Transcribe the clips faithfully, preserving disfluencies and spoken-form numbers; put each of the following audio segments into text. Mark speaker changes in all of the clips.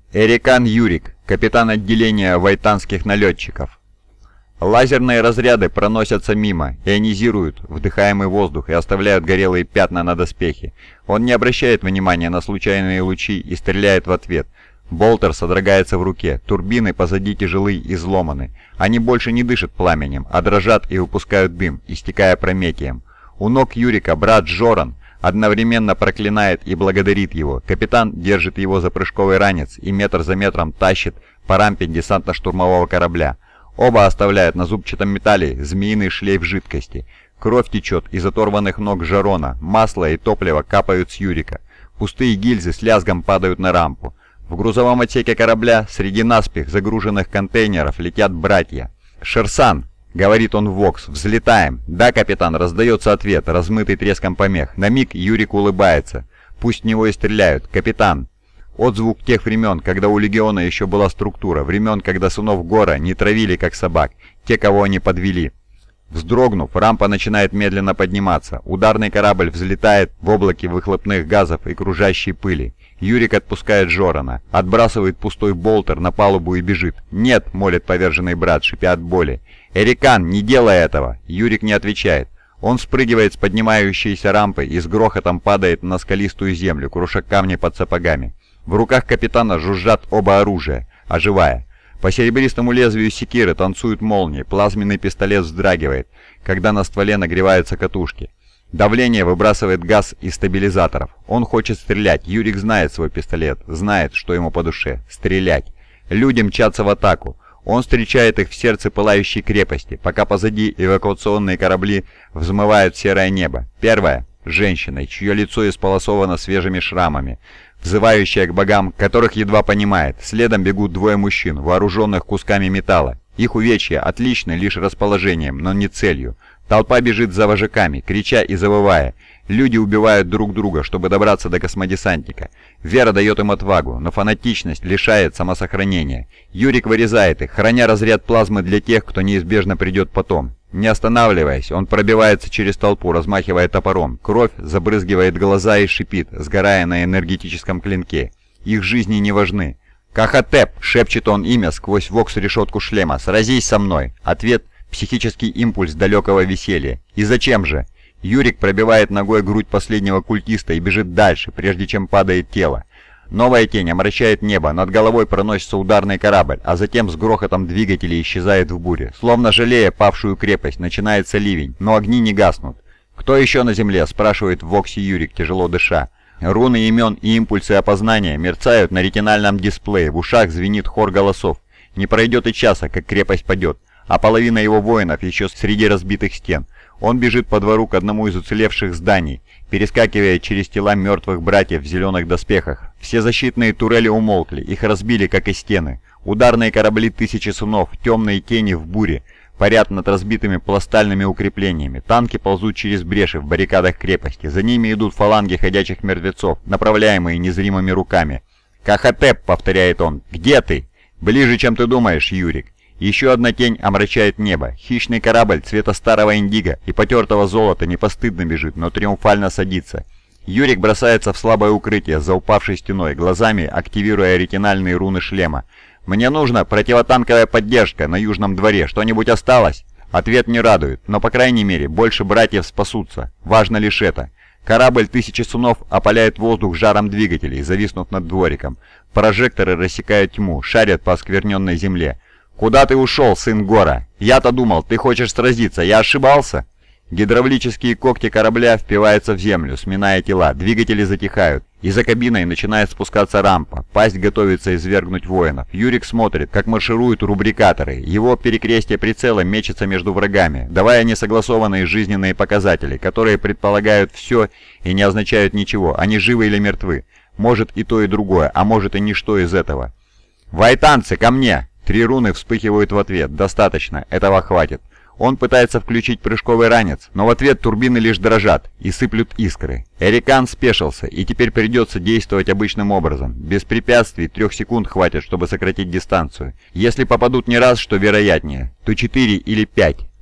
Speaker 1: Эрикан Юрик, капитан отделения вайтанских налетчиков. Лазерные разряды проносятся мимо, ионизируют вдыхаемый воздух и оставляют горелые пятна на доспехе. Он не обращает внимания на случайные лучи и стреляет в ответ. Болтер содрогается в руке, турбины позади тяжелы и изломаны. Они больше не дышат пламенем, а дрожат и выпускают дым, истекая прометием. У ног Юрика брат Жоран одновременно проклинает и благодарит его. Капитан держит его за прыжковый ранец и метр за метром тащит по рампе десантно-штурмового корабля. Оба оставляют на зубчатом металле змеиный шлейф жидкости. Кровь течет из оторванных ног Жарона, масло и топливо капают с Юрика. Пустые гильзы с лязгом падают на рампу. В грузовом отсеке корабля среди наспех загруженных контейнеров летят братья. «Шерсан!» — говорит он в Вокс. «Взлетаем!» «Да, капитан!» — раздается ответ, размытый треском помех. На миг Юрик улыбается. Пусть в него и стреляют. «Капитан!» Отзвук тех времен, когда у Легиона еще была структура, времен, когда сынов Гора не травили как собак, те, кого они подвели. Вздрогнув, рампа начинает медленно подниматься. Ударный корабль взлетает в облаке выхлопных газов и кружащей пыли. Юрик отпускает Жорана, отбрасывает пустой болтер на палубу и бежит. «Нет!» — молит поверженный брат, шипя от боли. «Эрикан, не делай этого!» Юрик не отвечает. Он спрыгивает с поднимающейся рампы и с грохотом падает на скалистую землю, круша камни под сапогами. В руках капитана жужжат оба оружия, оживая. По серебристому лезвию секиры танцуют молнии, плазменный пистолет вздрагивает, когда на стволе нагреваются катушки. Давление выбрасывает газ из стабилизаторов. Он хочет стрелять. Юрик знает свой пистолет, знает, что ему по душе. Стрелять. Люди мчатся в атаку. Он встречает их в сердце пылающей крепости, пока позади эвакуационные корабли взмывают серое небо. Первая — женщина, чье лицо исполосовано свежими шрамами, взывающая к богам, которых едва понимает. Следом бегут двое мужчин, вооруженных кусками металла. Их увечья отличны лишь расположением, но не целью. Толпа бежит за вожаками, крича и завывая. Люди убивают друг друга, чтобы добраться до космодесантника. Вера дает им отвагу, но фанатичность лишает самосохранения. Юрик вырезает их, храня разряд плазмы для тех, кто неизбежно придет потом. Не останавливаясь, он пробивается через толпу, размахивая топором. Кровь забрызгивает глаза и шипит, сгорая на энергетическом клинке. Их жизни не важны. «Кахотеп!» — шепчет он имя сквозь вокс-решетку шлема. «Сразись со мной!» Ответ — психический импульс далекого веселья. «И зачем же?» Юрик пробивает ногой грудь последнего культиста и бежит дальше, прежде чем падает тело. Новая тень омрачает небо, над головой проносится ударный корабль, а затем с грохотом двигателей исчезает в буре. Словно жалея павшую крепость, начинается ливень, но огни не гаснут. «Кто еще на земле?» — спрашивает в Воксе Юрик, тяжело дыша. Руны имен и импульсы опознания мерцают на ретинальном дисплее, в ушах звенит хор голосов. Не пройдет и часа, как крепость падет, а половина его воинов еще среди разбитых стен. Он бежит по двору к одному из уцелевших зданий, перескакивая через тела мертвых братьев в зеленых доспехах. Все защитные турели умолкли, их разбили, как и стены. Ударные корабли тысячи сынов, темные тени в буре, парят над разбитыми пластальными укреплениями. Танки ползут через бреши в баррикадах крепости. За ними идут фаланги ходячих мертвецов, направляемые незримыми руками. «Кахотеп!» — повторяет он. «Где ты?» «Ближе, чем ты думаешь, Юрик». Еще одна тень омрачает небо. Хищный корабль цвета старого индиго и потертого золота не постыдно бежит, но триумфально садится. Юрик бросается в слабое укрытие за упавшей стеной, глазами активируя ретинальные руны шлема. «Мне нужна противотанковая поддержка на южном дворе. Что-нибудь осталось?» Ответ не радует, но по крайней мере больше братьев спасутся. Важно лишь это. Корабль тысячи сунов опаляет воздух жаром двигателей, зависнув над двориком. Прожекторы рассекают тьму, шарят по оскверненной земле. «Куда ты ушел, сын Гора? Я-то думал, ты хочешь сразиться. Я ошибался?» Гидравлические когти корабля впиваются в землю, сминая тела. Двигатели затихают. И за кабиной начинает спускаться рампа. Пасть готовится извергнуть воинов. Юрик смотрит, как маршируют рубрикаторы. Его перекрестие прицела мечется между врагами, давая несогласованные жизненные показатели, которые предполагают все и не означают ничего. Они живы или мертвы. Может и то, и другое, а может и ничто из этого. «Вайтанцы, ко мне!» Три руны вспыхивают в ответ. Достаточно, этого хватит. Он пытается включить прыжковый ранец, но в ответ турбины лишь дрожат и сыплют искры. Эрикан спешился, и теперь придется действовать обычным образом. Без препятствий трех секунд хватит, чтобы сократить дистанцию. Если попадут не раз, что вероятнее, то четыре или пять.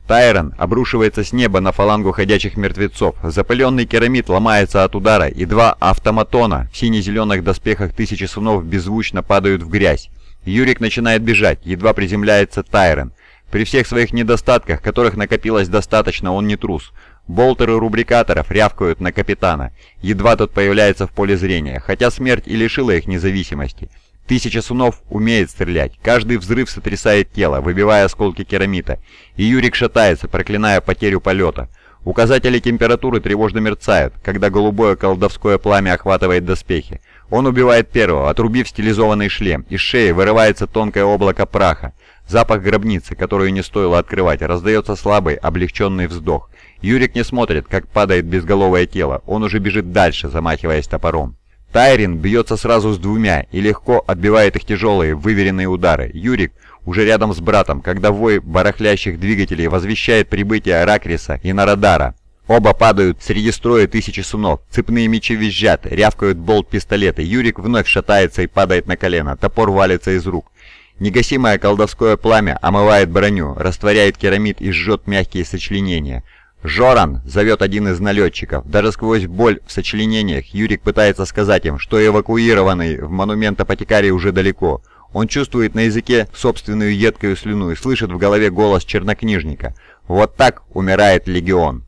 Speaker 1: Тайрон обрушивается с неба на фалангу ходячих мертвецов. Запыленный керамид ломается от удара, и два автоматона в сине-зеленых доспехах Тысячи Сунов беззвучно падают в грязь. Юрик начинает бежать, едва приземляется Тайрон. При всех своих недостатках, которых накопилось достаточно, он не трус. Болтеры рубрикаторов рявкают на капитана. Едва тот появляется в поле зрения, хотя смерть и лишила их независимости. Тысяча Сунов умеет стрелять. Каждый взрыв сотрясает тело, выбивая осколки керамита. И Юрик шатается, проклиная потерю полета. Указатели температуры тревожно мерцают, когда голубое колдовское пламя охватывает доспехи. Он убивает первого, отрубив стилизованный шлем. Из шеи вырывается тонкое облако праха. Запах гробницы, которую не стоило открывать, раздается слабый, облегченный вздох. Юрик не смотрит, как падает безголовое тело. Он уже бежит дальше, замахиваясь топором. Тайрин бьется сразу с двумя и легко отбивает их тяжелые, выверенные удары. Юрик уже рядом с братом, когда вой барахлящих двигателей возвещает прибытие Ракриса и Нарадара. Оба падают среди строя Тысячи Сунов. Цепные мечи визжат, рявкают болт-пистолеты. Юрик вновь шатается и падает на колено. Топор валится из рук. Негасимое колдовское пламя омывает броню, растворяет керамид и жжет мягкие сочленения. «Жоран!» — зовет один из налетчиков. Даже сквозь боль в сочленениях Юрик пытается сказать им, что эвакуированный в монумент апотекарий уже далеко. Он чувствует на языке собственную едкую слюну и слышит в голове голос чернокнижника. «Вот так умирает легион!»